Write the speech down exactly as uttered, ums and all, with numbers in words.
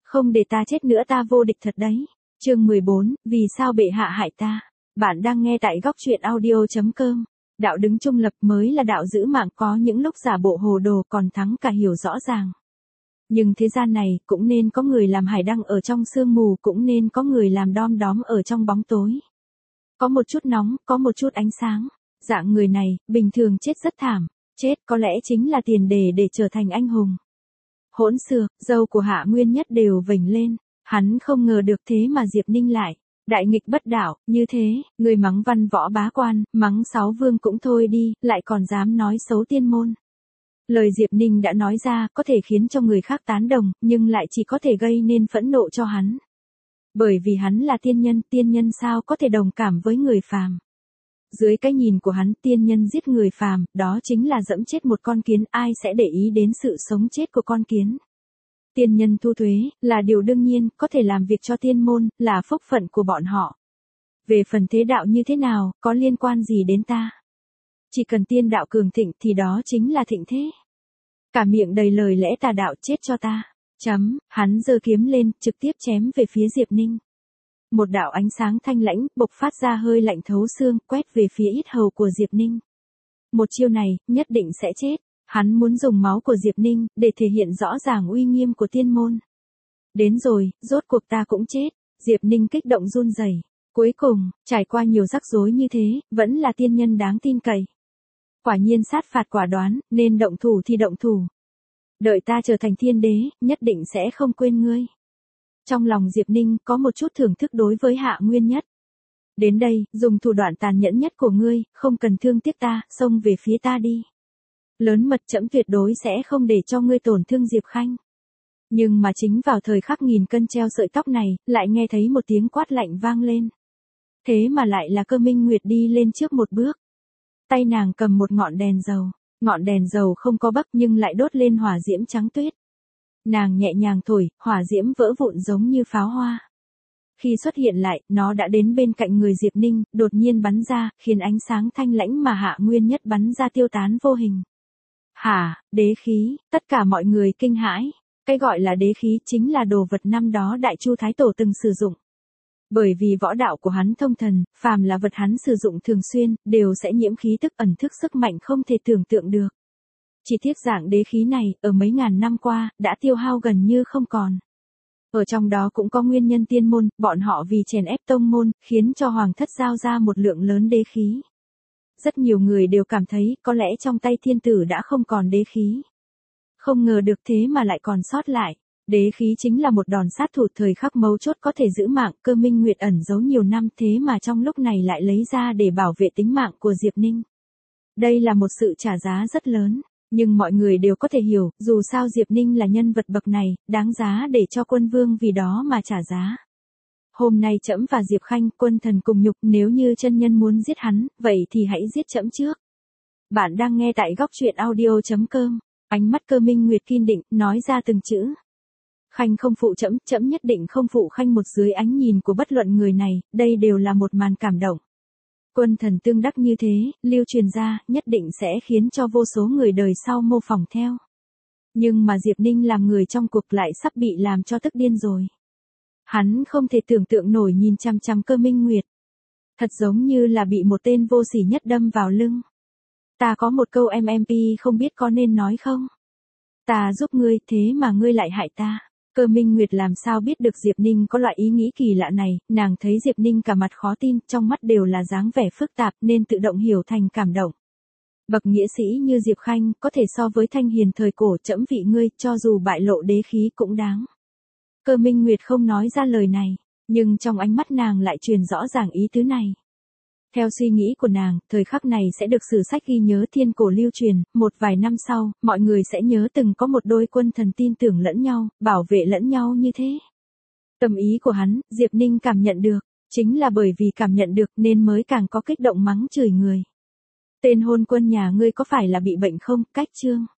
Không để ta chết nữa ta vô địch thật đấy. Chương mười bốn, vì sao bệ hạ hại ta? Bạn đang nghe tại góc truyện audio chấm com. Đạo đứng trung lập mới là đạo giữ mạng, có những lúc giả bộ hồ đồ còn thắng cả hiểu rõ ràng. Nhưng thế gian này cũng nên có người làm hải đăng ở trong sương mù, cũng nên có người làm đom đóm ở trong bóng tối. Có một chút nóng, có một chút ánh sáng. Dạng người này, bình thường chết rất thảm. Chết có lẽ chính là tiền đề để trở thành anh hùng. Hỗn xược, dâu của Hạ Nguyên Nhất đều vểnh lên. Hắn không ngờ được thế mà Diệp Ninh lại đại nghịch bất đạo như thế. Người mắng văn võ bá quan, mắng sáu vương cũng thôi đi, lại còn dám nói xấu tiên môn. Lời Diệp Ninh đã nói ra có thể khiến cho người khác tán đồng, nhưng lại chỉ có thể gây nên phẫn nộ cho hắn. Bởi vì hắn là tiên nhân, tiên nhân sao có thể đồng cảm với người phàm. Dưới cái nhìn của hắn, tiên nhân giết người phàm, đó chính là dẫm chết một con kiến, ai sẽ để ý đến sự sống chết của con kiến. Tiên nhân thu thuế, là điều đương nhiên, có thể làm việc cho tiên môn, là phúc phận của bọn họ. Về phần thế đạo như thế nào, có liên quan gì đến ta? Chỉ cần tiên đạo cường thịnh thì đó chính là thịnh thế. Cả miệng đầy lời lẽ tà đạo, chết cho ta. Chấm, hắn giơ kiếm lên, trực tiếp chém về phía Diệp Ninh. Một đạo ánh sáng thanh lãnh, bộc phát ra hơi lạnh thấu xương, quét về phía yết hầu của Diệp Ninh. Một chiêu này, nhất định sẽ chết. Hắn muốn dùng máu của Diệp Ninh, để thể hiện rõ ràng uy nghiêm của tiên môn. Đến rồi, rốt cuộc ta cũng chết. Diệp Ninh kích động run rẩy. Cuối cùng, trải qua nhiều rắc rối như thế, vẫn là tiên nhân đáng tin cậy. Quả nhiên sát phạt quả đoán, nên động thủ thì động thủ. Đợi ta trở thành thiên đế, nhất định sẽ không quên ngươi. Trong lòng Diệp Ninh có một chút thưởng thức đối với Hạ Nguyên Nhất. Đến đây, dùng thủ đoạn tàn nhẫn nhất của ngươi, không cần thương tiếc ta, xông về phía ta đi. Lớn mật, trẫm tuyệt đối sẽ không để cho ngươi tổn thương Diệp Khanh. Nhưng mà chính vào thời khắc nghìn cân treo sợi tóc này, lại nghe thấy một tiếng quát lạnh vang lên. Thế mà lại là Cơ Minh Nguyệt đi lên trước một bước. Tay nàng cầm một ngọn đèn dầu. Ngọn đèn dầu không có bắc nhưng lại đốt lên hỏa diễm trắng tuyết. Nàng nhẹ nhàng thổi, hỏa diễm vỡ vụn giống như pháo hoa. Khi xuất hiện lại, nó đã đến bên cạnh người Diệp Ninh, đột nhiên bắn ra, khiến ánh sáng thanh lãnh mà Hạ Nguyên Nhất bắn ra tiêu tán vô hình. Hả, đế khí, tất cả mọi người kinh hãi. Cái gọi là đế khí chính là đồ vật năm đó Đại Chu Thái Tổ từng sử dụng. Bởi vì võ đạo của hắn thông thần, phàm là vật hắn sử dụng thường xuyên, đều sẽ nhiễm khí tức ẩn thức sức mạnh không thể tưởng tượng được. Chỉ tiếc dạng đế khí này, ở mấy ngàn năm qua, đã tiêu hao gần như không còn. Ở trong đó cũng có nguyên nhân tiên môn, bọn họ vì chèn ép tông môn, khiến cho hoàng thất giao ra một lượng lớn đế khí. Rất nhiều người đều cảm thấy, có lẽ trong tay thiên tử đã không còn đế khí. Không ngờ được thế mà lại còn sót lại. Đế khí chính là một đòn sát thủ thời khắc mấu chốt có thể giữ mạng. Cơ Minh Nguyệt ẩn giấu nhiều năm, thế mà trong lúc này lại lấy ra để bảo vệ tính mạng của Diệp Ninh. Đây là một sự trả giá rất lớn, nhưng mọi người đều có thể hiểu, dù sao Diệp Ninh là nhân vật bậc này, đáng giá để cho quân vương vì đó mà trả giá. Hôm nay trẫm và Diệp Khanh, quân thần cùng nhục, nếu như chân nhân muốn giết hắn, vậy thì hãy giết trẫm trước. Bạn đang nghe tại góc truyện audio chấm com. Ánh mắt Cơ Minh Nguyệt kiên định, nói ra từng chữ. Khanh không phụ trẫm, trẫm nhất định không phụ Khanh. Một dưới ánh nhìn của bất luận người này, đây đều là một màn cảm động. Quân thần tương đắc như thế, lưu truyền ra, nhất định sẽ khiến cho vô số người đời sau mô phỏng theo. Nhưng mà Diệp Ninh làm người trong cuộc lại sắp bị làm cho tức điên rồi. Hắn không thể tưởng tượng nổi nhìn chăm chăm Cơ Minh Nguyệt. Thật giống như là bị một tên vô sỉ nhất đâm vào lưng. Ta có một câu em em pê không biết có nên nói không? Ta giúp ngươi, thế mà ngươi lại hại ta. Cơ Minh Nguyệt làm sao biết được Diệp Ninh có loại ý nghĩ kỳ lạ này, nàng thấy Diệp Ninh cả mặt khó tin, trong mắt đều là dáng vẻ phức tạp nên tự động hiểu thành cảm động. Bậc nghĩa sĩ như Diệp Khanh, có thể so với thanh hiền thời cổ, trẫm vị ngươi, cho dù bại lộ đế khí cũng đáng. Cơ Minh Nguyệt không nói ra lời này, nhưng trong ánh mắt nàng lại truyền rõ ràng ý tứ này. Theo suy nghĩ của nàng, thời khắc này sẽ được sử sách ghi nhớ thiên cổ lưu truyền, một vài năm sau, mọi người sẽ nhớ từng có một đôi quân thần tin tưởng lẫn nhau, bảo vệ lẫn nhau như thế. Tâm ý của hắn, Diệp Ninh cảm nhận được, chính là bởi vì cảm nhận được nên mới càng có kích động mắng chửi người. Tên hôn quân nhà ngươi có phải là bị bệnh không, cách chương.